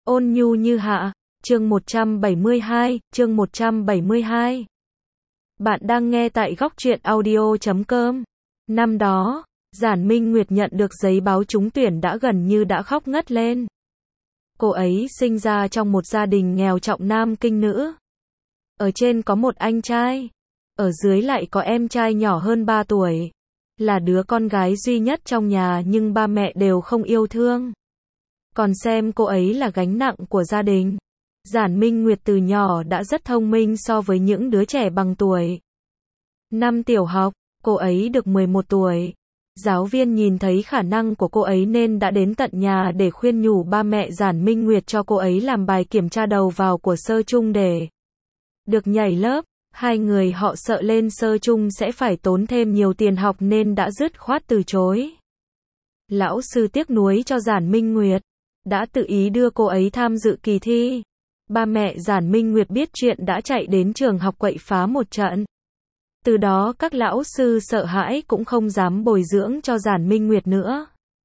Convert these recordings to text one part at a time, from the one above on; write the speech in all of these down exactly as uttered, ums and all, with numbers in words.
Ôn nhu như hạ, chương một trăm bảy mươi hai, chương một trăm bảy mươi hai. Bạn đang nghe tại góc truyện audio chấm com. Năm đó, Giản Minh Nguyệt nhận được giấy báo trúng tuyển đã gần như đã khóc ngất lên. Cô ấy sinh ra trong một gia đình nghèo trọng nam kinh nữ. Ở trên có một anh trai, ở dưới lại có em trai nhỏ hơn ba tuổi. Là đứa con gái duy nhất trong nhà nhưng ba mẹ đều không yêu thương. Còn xem cô ấy là gánh nặng của gia đình. Giản Minh Nguyệt từ nhỏ đã rất thông minh so với những đứa trẻ bằng tuổi. Năm tiểu học, cô ấy được mười một tuổi. Giáo viên nhìn thấy khả năng của cô ấy nên đã đến tận nhà để khuyên nhủ ba mẹ Giản Minh Nguyệt cho cô ấy làm bài kiểm tra đầu vào của sơ trung để được nhảy lớp. Hai người họ sợ lên sơ trung sẽ phải tốn thêm nhiều tiền học nên đã dứt khoát từ chối. Lão sư tiếc nuối cho Giản Minh Nguyệt, đã tự ý đưa cô ấy tham dự kỳ thi. Ba mẹ Giản Minh Nguyệt biết chuyện đã chạy đến trường học quậy phá một trận. Từ đó các lão sư sợ hãi cũng không dám bồi dưỡng cho Giản Minh Nguyệt nữa.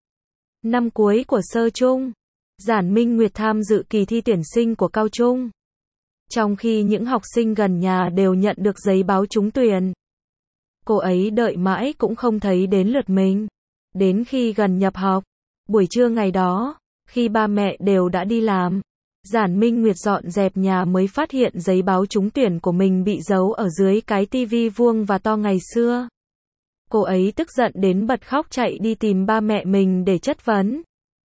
Năm cuối của sơ trung, Giản Minh Nguyệt tham dự kỳ thi tuyển sinh của cao trung. Trong khi những học sinh gần nhà đều nhận được giấy báo trúng tuyển, cô ấy đợi mãi cũng không thấy đến lượt mình. Đến khi gần nhập học, buổi trưa ngày đó, khi ba mẹ đều đã đi làm, Giản Minh Nguyệt dọn dẹp nhà mới phát hiện giấy báo trúng tuyển của mình bị giấu ở dưới cái tivi vuông và to ngày xưa. Cô ấy tức giận đến bật khóc chạy đi tìm ba mẹ mình để chất vấn.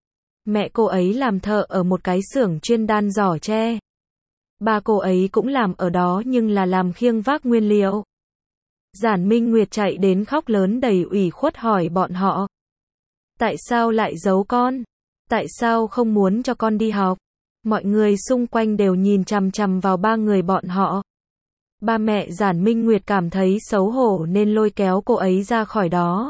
Mẹ cô ấy làm thợ ở một cái xưởng chuyên đan giỏ tre. Ba cô ấy cũng làm ở đó nhưng là làm khiêng vác nguyên liệu. Giản Minh Nguyệt chạy đến khóc lớn đầy ủy khuất hỏi bọn họ. Tại sao lại giấu con? Tại sao không muốn cho con đi học? Mọi người xung quanh đều nhìn chằm chằm vào ba người bọn họ. Ba mẹ Giản Minh Nguyệt cảm thấy xấu hổ nên lôi kéo cô ấy ra khỏi đó.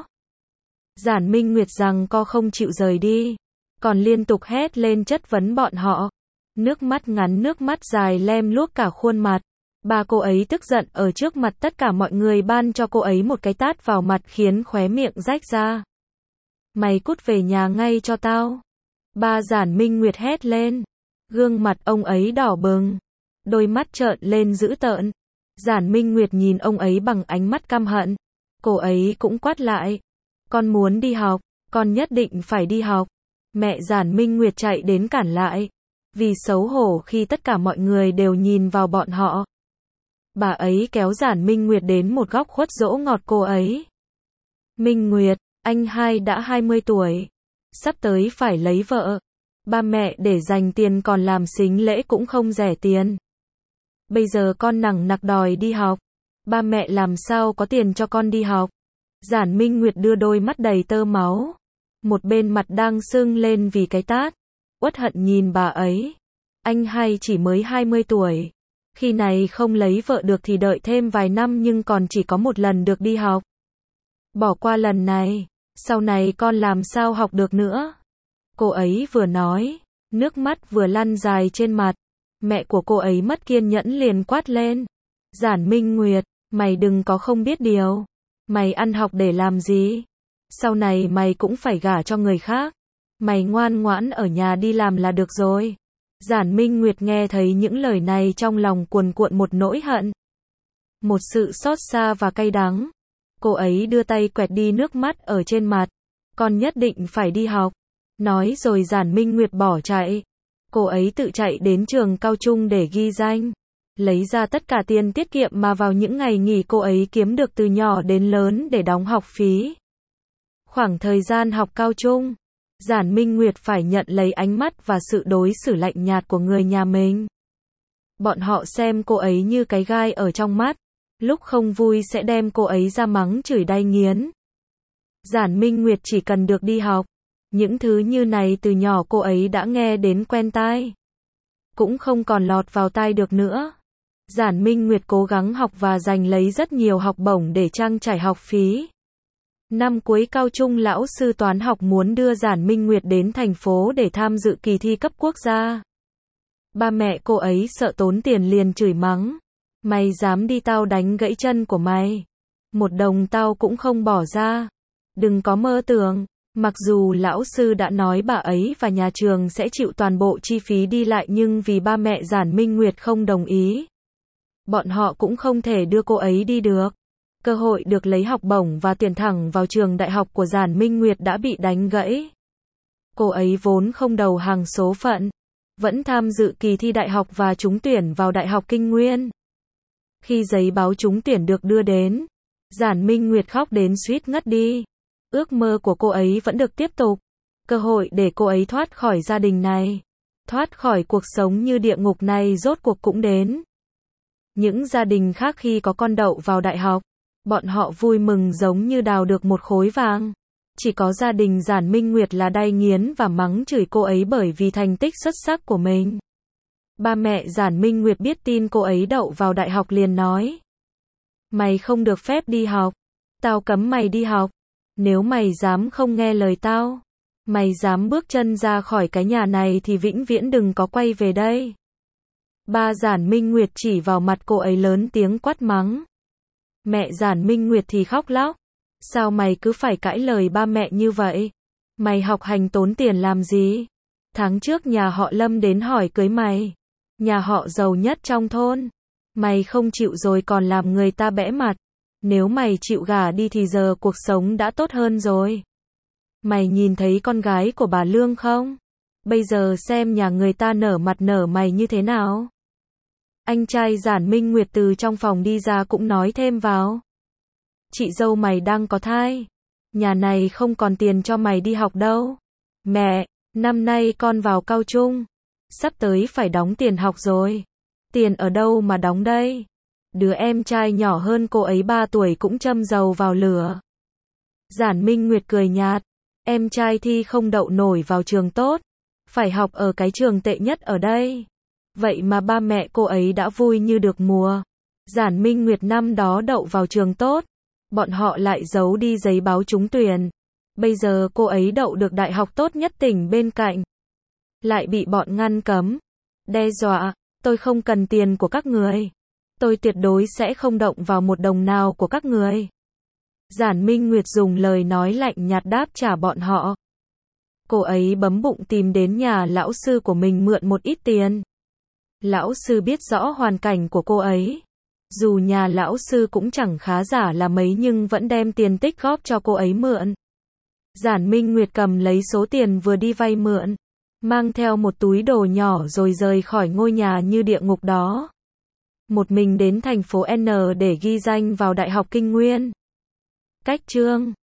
Giản Minh Nguyệt rằng co không chịu rời đi, còn liên tục hét lên chất vấn bọn họ. Nước mắt ngắn nước mắt dài lem luốc cả khuôn mặt. Ba cô ấy tức giận ở trước mặt tất cả mọi người ban cho cô ấy một cái tát vào mặt khiến khóe miệng rách ra. Mày cút về nhà ngay cho tao. Ba Giản Minh Nguyệt hét lên. Gương mặt ông ấy đỏ bừng, đôi mắt trợn lên dữ tợn. Giản Minh Nguyệt nhìn ông ấy bằng ánh mắt căm hận. Cô ấy cũng quát lại. Con muốn đi học, con nhất định phải đi học. Mẹ Giản Minh Nguyệt chạy đến cản lại. Vì xấu hổ khi tất cả mọi người đều nhìn vào bọn họ. Bà ấy kéo Giản Minh Nguyệt đến một góc khuất dỗ ngọt cô ấy. Minh Nguyệt, anh hai đã hai mươi tuổi. Sắp tới phải lấy vợ. Ba mẹ để dành tiền còn làm sính lễ cũng không rẻ tiền. Bây giờ con nằng nặc đòi đi học. Ba mẹ làm sao có tiền cho con đi học? Giản Minh Nguyệt đưa đôi mắt đầy tơ máu. Một bên mặt đang sưng lên vì cái tát. Uất hận nhìn bà ấy. Anh hai chỉ mới hai mươi tuổi. Khi này không lấy vợ được thì đợi thêm vài năm nhưng còn chỉ có một lần được đi học. Bỏ qua lần này, sau này con làm sao học được nữa? Cô ấy vừa nói, nước mắt vừa lăn dài trên mặt. Mẹ của cô ấy mất kiên nhẫn liền quát lên. Giản Minh Nguyệt, mày đừng có không biết điều. Mày ăn học để làm gì? Sau này mày cũng phải gả cho người khác. Mày ngoan ngoãn ở nhà đi làm là được rồi. Giản Minh Nguyệt nghe thấy những lời này trong lòng cuồn cuộn một nỗi hận. Một sự xót xa và cay đắng. Cô ấy đưa tay quẹt đi nước mắt ở trên mặt. Con nhất định phải đi học. Nói rồi Giản Minh Nguyệt bỏ chạy. Cô ấy tự chạy đến trường cao trung để ghi danh. Lấy ra tất cả tiền tiết kiệm mà vào những ngày nghỉ cô ấy kiếm được từ nhỏ đến lớn để đóng học phí. Khoảng thời gian học cao trung, Giản Minh Nguyệt phải nhận lấy ánh mắt và sự đối xử lạnh nhạt của người nhà mình. Bọn họ xem cô ấy như cái gai ở trong mắt. Lúc không vui sẽ đem cô ấy ra mắng chửi đay nghiến. Giản Minh Nguyệt chỉ cần được đi học. Những thứ như này từ nhỏ cô ấy đã nghe đến quen tai. Cũng không còn lọt vào tai được nữa. Giản Minh Nguyệt cố gắng học và giành lấy rất nhiều học bổng để trang trải học phí. Năm cuối cao trung lão sư toán học muốn đưa Giản Minh Nguyệt đến thành phố để tham dự kỳ thi cấp quốc gia. Ba mẹ cô ấy sợ tốn tiền liền chửi mắng. Mày dám đi tao đánh gãy chân của mày. Một đồng tao cũng không bỏ ra. Đừng có mơ tưởng. Mặc dù lão sư đã nói bà ấy và nhà trường sẽ chịu toàn bộ chi phí đi lại nhưng vì ba mẹ Giản Minh Nguyệt không đồng ý, bọn họ cũng không thể đưa cô ấy đi được. Cơ hội được lấy học bổng và tuyển thẳng vào trường đại học của Giản Minh Nguyệt đã bị đánh gãy. Cô ấy vốn không đầu hàng số phận, vẫn tham dự kỳ thi đại học và trúng tuyển vào Đại học Kinh Nguyên. Khi giấy báo trúng tuyển được đưa đến, Giản Minh Nguyệt khóc đến suýt ngất đi. Ước mơ của cô ấy vẫn được tiếp tục. Cơ hội để cô ấy thoát khỏi gia đình này, thoát khỏi cuộc sống như địa ngục này rốt cuộc cũng đến. Những gia đình khác khi có con đậu vào đại học, bọn họ vui mừng giống như đào được một khối vàng. Chỉ có gia đình Giản Minh Nguyệt là đay nghiến và mắng chửi cô ấy bởi vì thành tích xuất sắc của mình. Ba mẹ Giản Minh Nguyệt biết tin cô ấy đậu vào đại học liền nói: Mày không được phép đi học. Tao cấm mày đi học. Nếu mày dám không nghe lời tao, mày dám bước chân ra khỏi cái nhà này thì vĩnh viễn đừng có quay về đây. Ba Giản Minh Nguyệt chỉ vào mặt cô ấy lớn tiếng quát mắng. Mẹ Giản Minh Nguyệt thì khóc lóc. Sao mày cứ phải cãi lời ba mẹ như vậy? Mày học hành tốn tiền làm gì? Tháng trước nhà họ Lâm đến hỏi cưới mày. Nhà họ giàu nhất trong thôn. Mày không chịu rồi còn làm người ta bẽ mặt. Nếu mày chịu gả đi thì giờ cuộc sống đã tốt hơn rồi. Mày nhìn thấy con gái của bà Lương không? Bây giờ xem nhà người ta nở mặt nở mày như thế nào. Anh trai Giản Minh Nguyệt từ trong phòng đi ra cũng nói thêm vào. Chị dâu mày đang có thai. Nhà này không còn tiền cho mày đi học đâu. Mẹ, năm nay con vào cao trung. Sắp tới phải đóng tiền học rồi. Tiền ở đâu mà đóng đây? Đứa em trai nhỏ hơn cô ấy ba tuổi cũng châm dầu vào lửa. Giản Minh Nguyệt cười nhạt. Em trai thi không đậu nổi vào trường tốt. Phải học ở cái trường tệ nhất ở đây. Vậy mà ba mẹ cô ấy đã vui như được mùa. Giản Minh Nguyệt năm đó đậu vào trường tốt. Bọn họ lại giấu đi giấy báo trúng tuyển. Bây giờ cô ấy đậu được đại học tốt nhất tỉnh bên cạnh. Lại bị bọn ngăn cấm. Đe dọa. Tôi không cần tiền của các người. Tôi tuyệt đối sẽ không động vào một đồng nào của các người. Giản Minh Nguyệt dùng lời nói lạnh nhạt đáp trả bọn họ. Cô ấy bấm bụng tìm đến nhà lão sư của mình mượn một ít tiền. Lão sư biết rõ hoàn cảnh của cô ấy. Dù nhà lão sư cũng chẳng khá giả là mấy nhưng vẫn đem tiền tích góp cho cô ấy mượn. Giản Minh Nguyệt cầm lấy số tiền vừa đi vay mượn, mang theo một túi đồ nhỏ rồi rời khỏi ngôi nhà như địa ngục đó. Một mình đến thành phố N để ghi danh vào Đại học Kinh Nguyên. Cách chương